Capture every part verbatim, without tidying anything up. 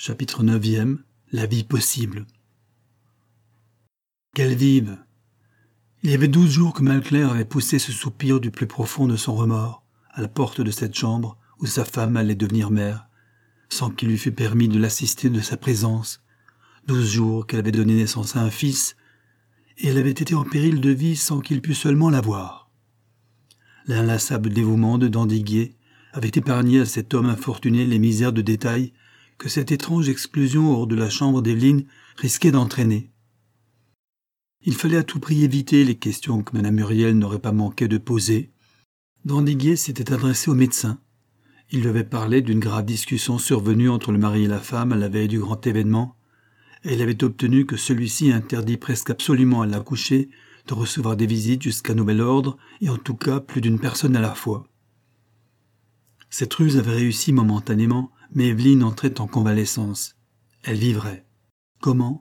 Chapitre neuvième. La vie possible. Qu'elle vive. Il y avait douze jours que Maleclaire avait poussé ce soupir du plus profond de son remords, à la porte de cette chambre où sa femme allait devenir mère, sans qu'il lui fût permis de l'assister de sa présence. Douze jours qu'elle avait donné naissance à un fils, et elle avait été en péril de vie sans qu'il pût seulement la voir. L'inlassable dévouement de Dandiguier avait épargné à cet homme infortuné les misères de détail que cette étrange exclusion hors de la chambre d'Evelyne risquait d'entraîner. Il fallait à tout prix éviter les questions que Mme Muriel n'aurait pas manqué de poser. Dandiguier s'était adressé au médecin. Il lui avait parlé d'une grave discussion survenue entre le mari et la femme à la veille du grand événement, et il avait obtenu que celui-ci interdit presque absolument à l'accouchée de recevoir des visites jusqu'à nouvel ordre, et en tout cas plus d'une personne à la fois. Cette ruse avait réussi momentanément, mais Evelyne entrait en convalescence. Elle vivrait. Comment ?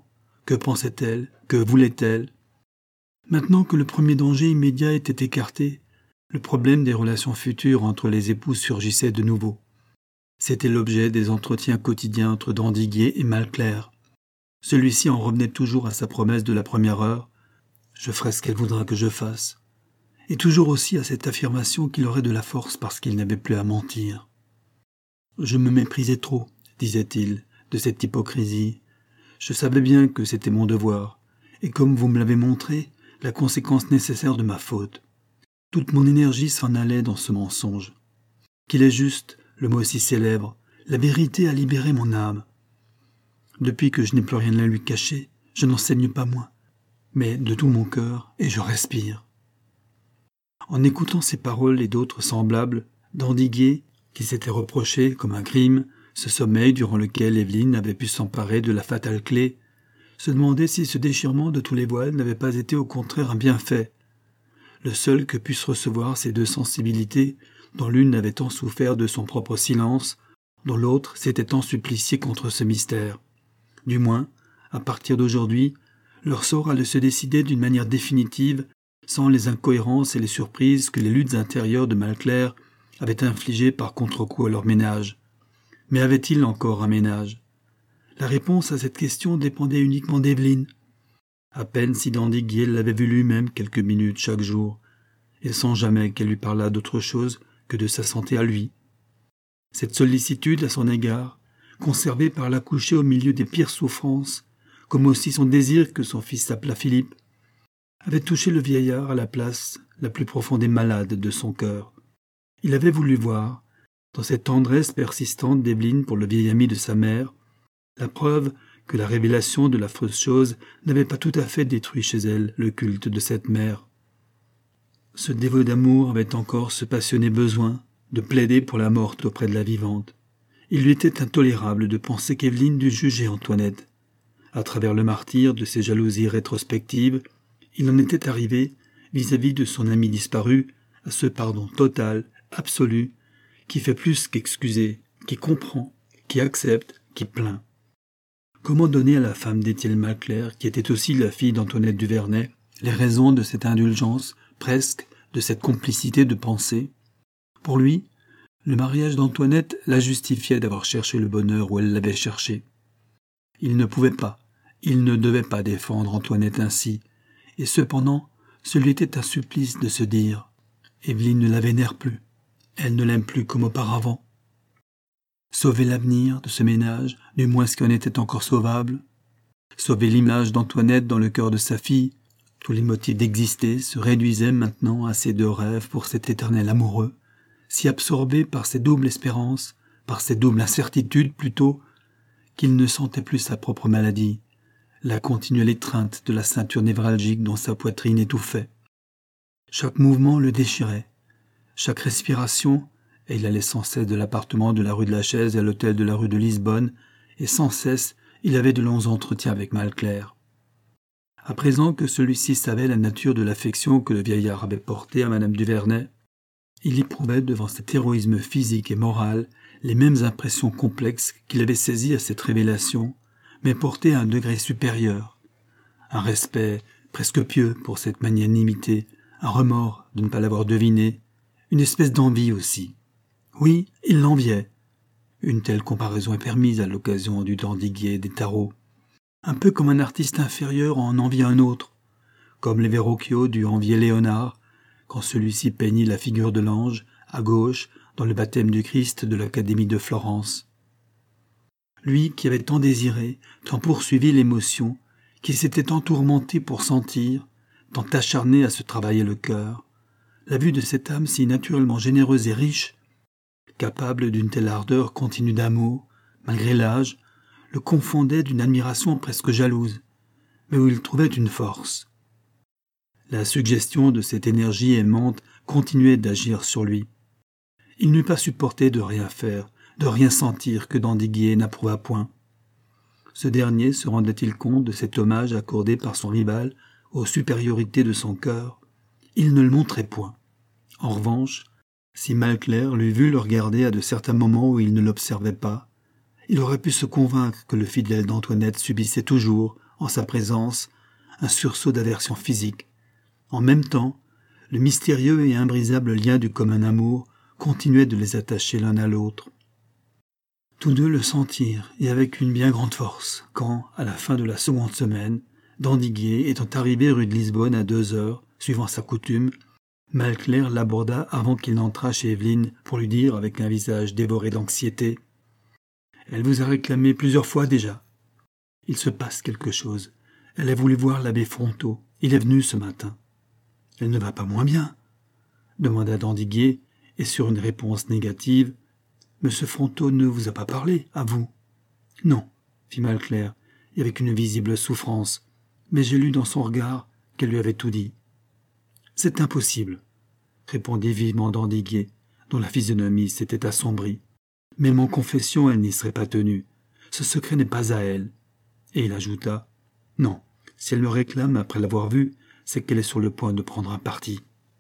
Que pensait-elle ? Que voulait-elle ? Maintenant que le premier danger immédiat était écarté, le problème des relations futures entre les époux surgissait de nouveau. C'était l'objet des entretiens quotidiens entre Dandiguier et Maleclaire. Celui-ci en revenait toujours à sa promesse de la première heure « Je ferai ce qu'elle voudra que je fasse », et toujours aussi à cette affirmation qu'il aurait de la force parce qu'il n'avait plus à mentir. « Je me méprisais trop », disait-il, de cette hypocrisie. « Je savais bien que c'était mon devoir, et comme vous me l'avez montré, la conséquence nécessaire de ma faute. Toute mon énergie s'en allait dans ce mensonge. Qu'il est juste, le mot si célèbre, la vérité a libéré mon âme. Depuis que je n'ai plus rien à lui cacher, je n'en saigne pas moins, mais de tout mon cœur, et je respire. » En écoutant ces paroles et d'autres semblables, Dandiguier, qui s'était reproché, comme un crime, ce sommeil durant lequel Evelyne avait pu s'emparer de la fatale clé, se demandait si ce déchirement de tous les voiles n'avait pas été au contraire un bienfait, le seul que puissent recevoir ces deux sensibilités, dont l'une avait tant souffert de son propre silence, dont l'autre s'était tant supplicié contre ce mystère. Du moins, à partir d'aujourd'hui, leur sort allait se décider d'une manière définitive, sans les incohérences et les surprises que les luttes intérieures de Maleclaire avaient infligées par contre-coup à leur ménage. Mais avait-il encore un ménage ? La réponse à cette question dépendait uniquement d'Evelyne. À peine si Dandiguier l'avait vue lui-même quelques minutes chaque jour, et sans jamais qu'elle lui parlât d'autre chose que de sa santé à lui. Cette sollicitude à son égard, conservée par l'accouchée au milieu des pires souffrances, comme aussi son désir que son fils s'appelât Philippe, avait touché le vieillard à la place la plus profonde et malade de son cœur. Il avait voulu voir, dans cette tendresse persistante d'Evelyne pour le vieil ami de sa mère, la preuve que la révélation de l'affreuse chose n'avait pas tout à fait détruit chez elle le culte de cette mère. Ce dévot d'amour avait encore ce passionné besoin de plaider pour la morte auprès de la vivante. Il lui était intolérable de penser qu'Evelyne dût juger Antoinette. À travers le martyre de ses jalousies rétrospectives, il en était arrivé, vis-à-vis de son ami disparu, à ce pardon total, absolu, qui fait plus qu'excuser, qui comprend, qui accepte, qui plaint. Comment donner à la femme d'Étienne Maleclaire, qui était aussi la fille d'Antoinette Duvernay, les raisons de cette indulgence, presque, de cette complicité de pensée ? Pour lui, le mariage d'Antoinette la justifiait d'avoir cherché le bonheur où elle l'avait cherché. Il ne pouvait pas, il ne devait pas défendre Antoinette ainsi, et cependant, ce lui était un supplice de se dire « Evelyne ne la vénère plus, elle ne l'aime plus comme auparavant. » Sauver l'avenir de ce ménage, du moins ce qui en était encore sauvable. Sauver l'image d'Antoinette dans le cœur de sa fille. Tous les motifs d'exister se réduisaient maintenant à ces deux rêves pour cet éternel amoureux, si absorbé par ces doubles espérances, par ces doubles incertitudes plutôt, qu'il ne sentait plus sa propre maladie, la continuelle étreinte de la ceinture névralgique dont sa poitrine étouffait. Chaque mouvement le déchirait, chaque respiration, et il allait sans cesse de l'appartement de la rue de la Chaise à l'hôtel de la rue de Lisbonne, et sans cesse il avait de longs entretiens avec Maleclaire. À présent que celui-ci savait la nature de l'affection que le vieillard avait portée à Madame Duvernay, il éprouvait devant cet héroïsme physique et moral les mêmes impressions complexes qu'il avait saisies à cette révélation, mais portées à un degré supérieur. Un respect presque pieux pour cette magnanimité, un remords de ne pas l'avoir deviné, une espèce d'envie aussi. Oui, il l'enviait. Une telle comparaison est permise à l'occasion du dandiguier des tarots. Un peu comme un artiste inférieur en envie un autre, comme les Verrocchio dut envier Léonard, quand celui-ci peignit la figure de l'ange, à gauche, dans le baptême du Christ de l'Académie de Florence. Lui qui avait tant désiré, tant poursuivi l'émotion, qui s'était tant tourmenté pour sentir, tant acharné à se travailler le cœur, la vue de cette âme si naturellement généreuse et riche, capable d'une telle ardeur continue d'amour, malgré l'âge, le confondait d'une admiration presque jalouse, mais où il trouvait une force. La suggestion de cette énergie aimante continuait d'agir sur lui. Il n'eût pas supporté de rien faire, de rien sentir que Dandiguier n'approuva point. Ce dernier se rendait-il compte de cet hommage accordé par son rival aux supériorités de son cœur? Il ne le montrait point. En revanche, si Malclair l'eût vu le regarder à de certains moments où il ne l'observait pas, il aurait pu se convaincre que le fidèle d'Antoinette subissait toujours, en sa présence, un sursaut d'aversion physique. En même temps, le mystérieux et imbrisable lien du commun amour continuait de les attacher l'un à l'autre. Tous deux le sentirent, et avec une bien grande force, quand, à la fin de la seconde semaine, Dandiguier étant arrivé rue de Lisbonne à deux heures, suivant sa coutume, Malclair l'aborda avant qu'il n'entrât chez Evelyne pour lui dire, avec un visage dévoré d'anxiété, « Elle vous a réclamé plusieurs fois déjà. Il se passe quelque chose. Elle a voulu voir l'abbé Fronteau. Il est venu ce matin. » « Elle ne va pas moins bien ?» demanda Dandiguier, et sur une réponse négative, « Monsieur Fronteau ne vous a pas parlé, à vous ?»« Non, » fit Malclair, et avec une visible souffrance, mais j'ai lu dans son regard qu'elle lui avait tout dit. « C'est impossible, » répondit vivement Dandiguier, dont la physionomie s'était assombrie. « Même en confession, elle n'y serait pas tenue. Ce secret n'est pas à elle. » Et il ajouta, « Non, si elle me réclame après l'avoir vue, c'est qu'elle est sur le point de prendre un parti. »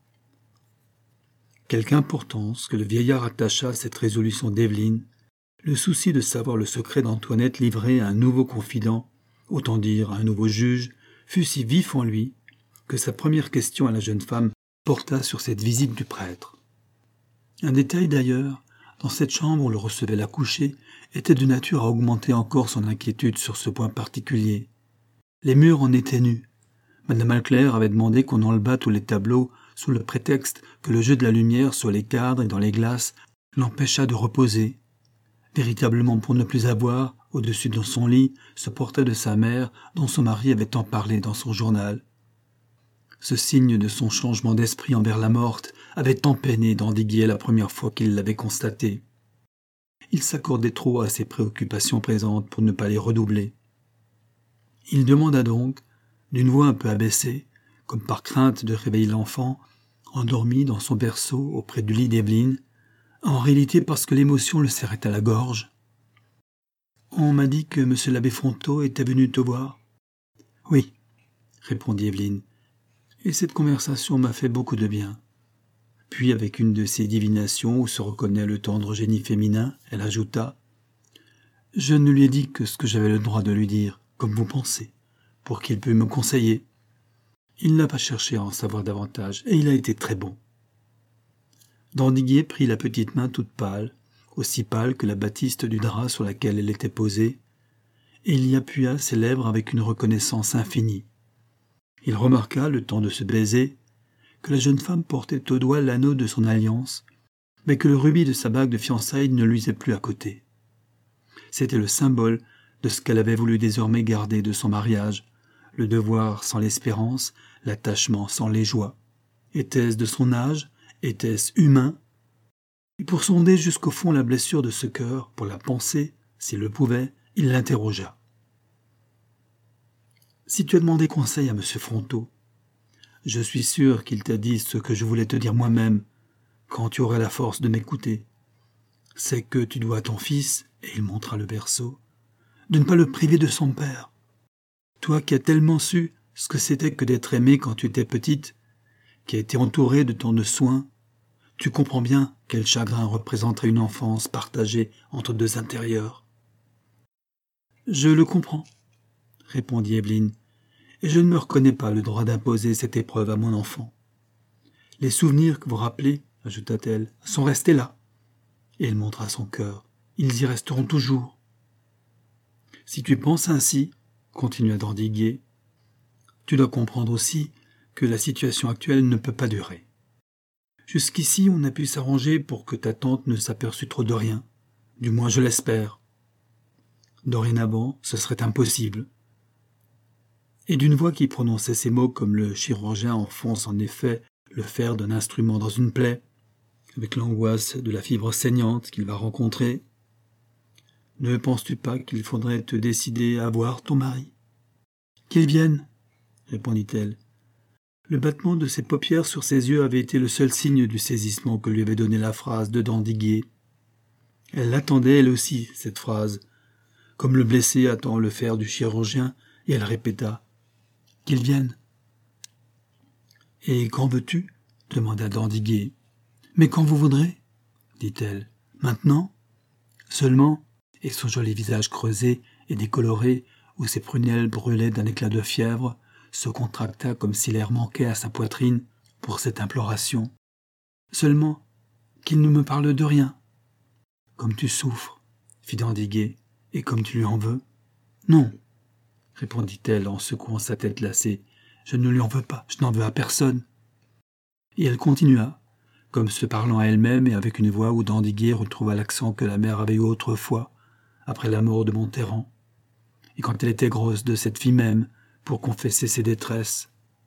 Quelque importance que le vieillard attacha à cette résolution d'Evelyne, le souci de savoir le secret d'Antoinette livré à un nouveau confident, autant dire à un nouveau juge, fut si vif en lui, que sa première question à la jeune femme porta sur cette visite du prêtre. Un détail d'ailleurs, dans cette chambre où le recevait la couchée, était de nature à augmenter encore son inquiétude sur ce point particulier. Les murs en étaient nus. Madame Malclair avait demandé qu'on enlevât tous les tableaux sous le prétexte que le jeu de la lumière sur les cadres et dans les glaces l'empêcha de reposer, véritablement pour ne plus avoir, au-dessus de son lit, ce portrait de sa mère dont son mari avait tant parlé dans son journal. Ce signe de son changement d'esprit envers la morte avait tant peiné Dandiguier la première fois qu'il l'avait constaté. Il s'accordait trop à ses préoccupations présentes pour ne pas les redoubler. Il demanda donc, d'une voix un peu abaissée, comme par crainte de réveiller l'enfant, endormi dans son berceau auprès du lit d'Evelyne, en réalité parce que l'émotion le serrait à la gorge. « On m'a dit que monsieur l'abbé Fronteau était venu te voir. »« Oui, » répondit Evelyne, « et cette conversation m'a fait beaucoup de bien. » Puis, avec une de ces divinations où se reconnaît le tendre génie féminin, elle ajouta, « Je ne lui ai dit que ce que j'avais le droit de lui dire, comme vous pensez, pour qu'il puisse me conseiller. Il n'a pas cherché à en savoir davantage, et il a été très bon. » Dandiguier prit la petite main toute pâle, aussi pâle que la batiste du drap sur laquelle elle était posée, et il y appuya ses lèvres avec une reconnaissance infinie. Il remarqua, le temps de se baiser, que la jeune femme portait au doigt l'anneau de son alliance, mais que le rubis de sa bague de fiançailles ne luisait plus à côté. C'était le symbole de ce qu'elle avait voulu désormais garder de son mariage, le devoir sans l'espérance, l'attachement sans les joies. Était-ce de son âge? Était-ce humain? Et pour sonder jusqu'au fond la blessure de ce cœur, pour la penser, s'il le pouvait, il l'interrogea. « Si tu as demandé conseil à M. Fronteau, je suis sûr qu'il t'a dit ce que je voulais te dire moi-même, quand tu aurais la force de m'écouter. C'est que tu dois à ton fils, et il montra le berceau, de ne pas le priver de son père. Toi qui as tellement su ce que c'était que d'être aimée quand tu étais petite, qui a été entourée de tant de soins, tu comprends bien quel chagrin représenterait une enfance partagée entre deux intérieurs. »« Je le comprends, » répondit Evelyne, « et je ne me reconnais pas le droit d'imposer cette épreuve à mon enfant. Les souvenirs que vous rappelez, ajouta-t-elle, sont restés là. » Et elle montra son cœur, ils y resteront toujours. Si tu penses ainsi, continua d'Andiguier, tu dois comprendre aussi que la situation actuelle ne peut pas durer. Jusqu'ici, on a pu s'arranger pour que ta tante ne s'aperçût trop de rien. Du moins, je l'espère. Dorénavant, ce serait impossible. Et d'une voix qui prononçait ces mots comme le chirurgien enfonce en effet le fer d'un instrument dans une plaie, avec l'angoisse de la fibre saignante qu'il va rencontrer. Ne penses-tu pas qu'il faudrait te décider à voir ton mari ? Qu'il vienne, répondit-elle. Le battement de ses paupières sur ses yeux avait été le seul signe du saisissement que lui avait donné la phrase de d'Andiguier. Elle l'attendait elle aussi, cette phrase, comme le blessé attend le fer du chirurgien, et elle répéta « Qu'il vienne !»« Et quand veux-tu » demanda d'Andiguier. « Mais quand vous voudrez, » dit-elle. « Maintenant ?» Seulement, et son joli visage creusé et décoloré, où ses prunelles brûlaient d'un éclat de fièvre, se contracta comme si l'air manquait à sa poitrine pour cette imploration. « Seulement, qu'il ne me parle de rien. »« Comme tu souffres, » fit d'Andiguier, « et comme tu lui en veux. »« Non, » répondit-elle en secouant sa tête lassée, « je ne lui en veux pas, je n'en veux à personne. » Et elle continua, comme se parlant à elle-même et avec une voix où d'Andiguier retrouva l'accent que la mère avait eu autrefois, après la mort de Monterran, et quand elle était grosse de cette fille même, pour confesser ses détresses.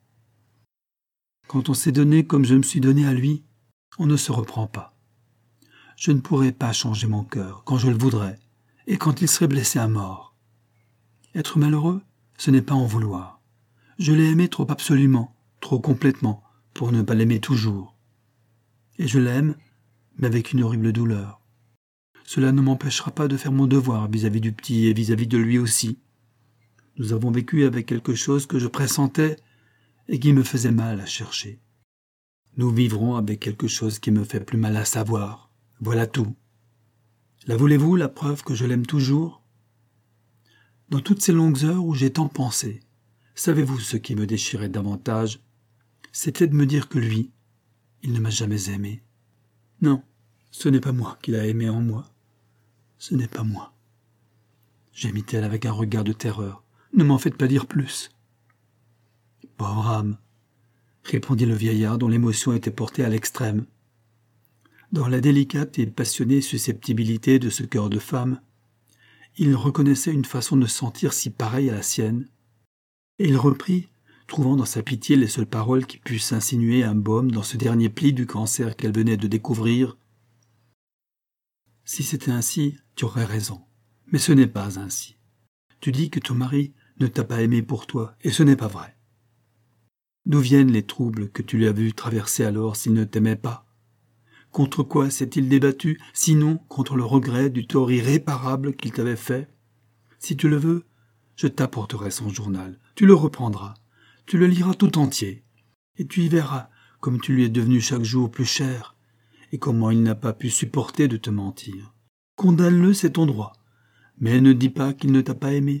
Quand on s'est donné comme je me suis donné à lui, on ne se reprend pas. Je ne pourrais pas changer mon cœur quand je le voudrais, et quand il serait blessé à mort. Être malheureux, ce n'est pas en vouloir. Je l'ai aimé trop absolument, trop complètement, pour ne pas l'aimer toujours. Et je l'aime, mais avec une horrible douleur. Cela ne m'empêchera pas de faire mon devoir vis-à-vis du petit et vis-à-vis de lui aussi. Nous avons vécu avec quelque chose que je pressentais et qui me faisait mal à chercher. Nous vivrons avec quelque chose qui me fait plus mal à savoir. Voilà tout. La voulez-vous, la preuve que je l'aime toujours ? Dans toutes ces longues heures où j'ai tant pensé, savez-vous ce qui me déchirait davantage ? C'était de me dire que lui, il ne m'a jamais aimé. Non, ce n'est pas moi qu'il a aimé en moi. Ce n'est pas moi. Gémit-elle avec un regard de terreur. Ne m'en faites pas dire plus. Pauvre âme, répondit le vieillard dont l'émotion était portée à l'extrême. Dans la délicate et passionnée susceptibilité de ce cœur de femme, il reconnaissait une façon de sentir si pareille à la sienne, et il reprit, trouvant dans sa pitié les seules paroles qui pussent insinuer un baume dans ce dernier pli du cancer qu'elle venait de découvrir. « Si c'était ainsi, tu aurais raison, mais ce n'est pas ainsi. Tu dis que ton mari ne t'a pas aimé pour toi, et ce n'est pas vrai. D'où viennent les troubles que tu lui as vu traverser alors s'il ne t'aimait pas ? Contre quoi s'est-il débattu, sinon contre le regret du tort irréparable qu'il t'avait fait ? Si tu le veux, je t'apporterai son journal, tu le reprendras, tu le liras tout entier, et tu y verras comme tu lui es devenu chaque jour plus cher, et comment il n'a pas pu supporter de te mentir. Condamne-le, c'est ton droit, mais ne dis pas qu'il ne t'a pas aimé.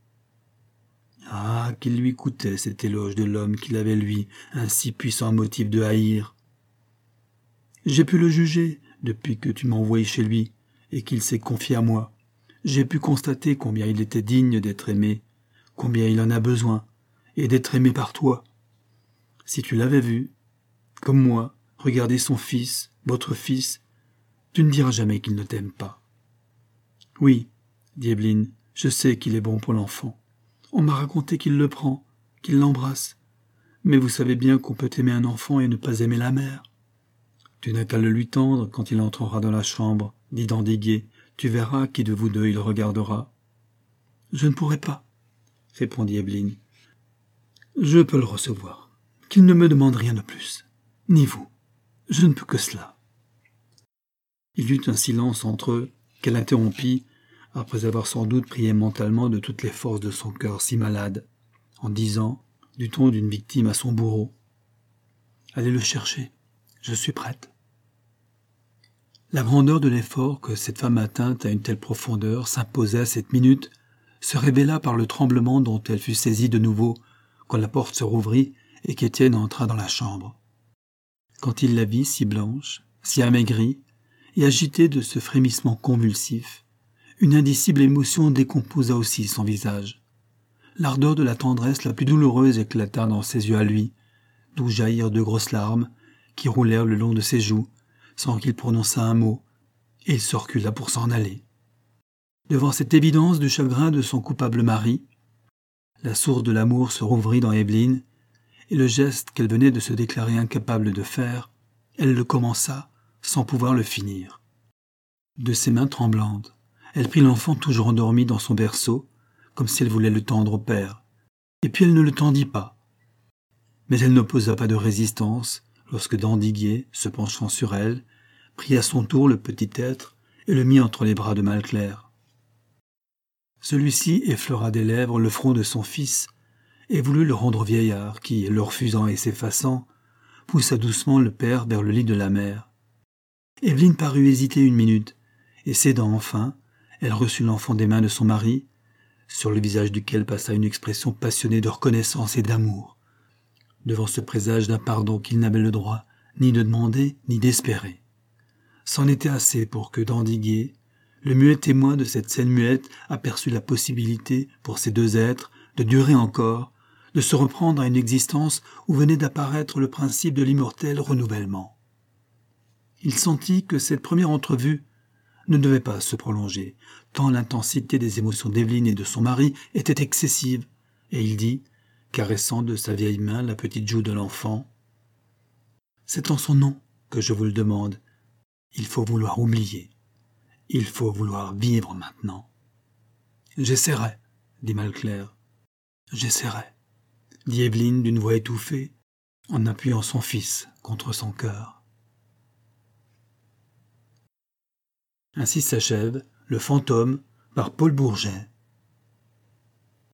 Ah, qu'il lui coûtait cet éloge de l'homme qu'il avait, lui, un si puissant motif de haïr. J'ai pu le juger depuis que tu m'as envoyé chez lui et qu'il s'est confié à moi. J'ai pu constater combien il était digne d'être aimé, combien il en a besoin, et d'être aimé par toi. Si tu l'avais vu, comme moi, regarder son fils, votre fils, tu ne diras jamais qu'il ne t'aime pas. Oui, dit Evelyne, je sais qu'il est bon pour l'enfant. On m'a raconté qu'il le prend, qu'il l'embrasse. Mais vous savez bien qu'on peut aimer un enfant et ne pas aimer la mère. Tu n'as qu'à le lui tendre quand il entrera dans la chambre, dit d'Andiguier. Tu verras qui de vous deux il regardera. Je ne pourrai pas, répondit Evelyne. Je peux le recevoir. Qu'il ne me demande rien de plus. Ni vous. Je ne peux que cela. Il y eut un silence entre eux, qu'elle interrompit, après avoir sans doute prié mentalement de toutes les forces de son cœur si malade, en disant, du ton d'une victime à son bourreau, « Allez le chercher, je suis prête. » La grandeur de l'effort que cette femme atteinte à une telle profondeur s'imposait à cette minute se révéla par le tremblement dont elle fut saisie de nouveau quand la porte se rouvrit et qu'Étienne entra dans la chambre. Quand il la vit si blanche, si amaigrie, et agité de ce frémissement convulsif, une indicible émotion décomposa aussi son visage. L'ardeur de la tendresse la plus douloureuse éclata dans ses yeux à lui, d'où jaillirent de grosses larmes qui roulèrent le long de ses joues, sans qu'il prononçât un mot, et il se recula pour s'en aller. Devant cette évidence du chagrin de son coupable mari, la source de l'amour se rouvrit dans Évelyne, et le geste qu'elle venait de se déclarer incapable de faire, elle le commença sans pouvoir le finir. De ses mains tremblantes, elle prit l'enfant toujours endormi dans son berceau, comme si elle voulait le tendre au père, et puis elle ne le tendit pas. Mais elle n'opposa pas de résistance lorsque d'Andiguier, se penchant sur elle, prit à son tour le petit être et le mit entre les bras de Malclère. Celui-ci effleura des lèvres le front de son fils et voulut le rendre au vieillard qui, le refusant et s'effaçant, poussa doucement le père vers le lit de la mère. Évelyne parut hésiter une minute, et cédant enfin, elle reçut l'enfant des mains de son mari, sur le visage duquel passa une expression passionnée de reconnaissance et d'amour, devant ce présage d'un pardon qu'il n'avait le droit ni de demander ni d'espérer. C'en était assez pour que d'Andiguier, le muet témoin de cette scène muette, aperçut la possibilité, pour ces deux êtres, de durer encore, de se reprendre à une existence où venait d'apparaître le principe de l'immortel renouvellement. Il sentit que cette première entrevue ne devait pas se prolonger, tant l'intensité des émotions d'Évelyne et de son mari était excessive, et il dit, caressant de sa vieille main la petite joue de l'enfant, « C'est en son nom que je vous le demande. Il faut vouloir oublier. Il faut vouloir vivre maintenant. »« J'essaierai, » dit Malclère. « J'essaierai, » dit Évelyne d'une voix étouffée, en appuyant son fils contre son cœur. Ainsi s'achève Le Fantôme par Paul Bourget.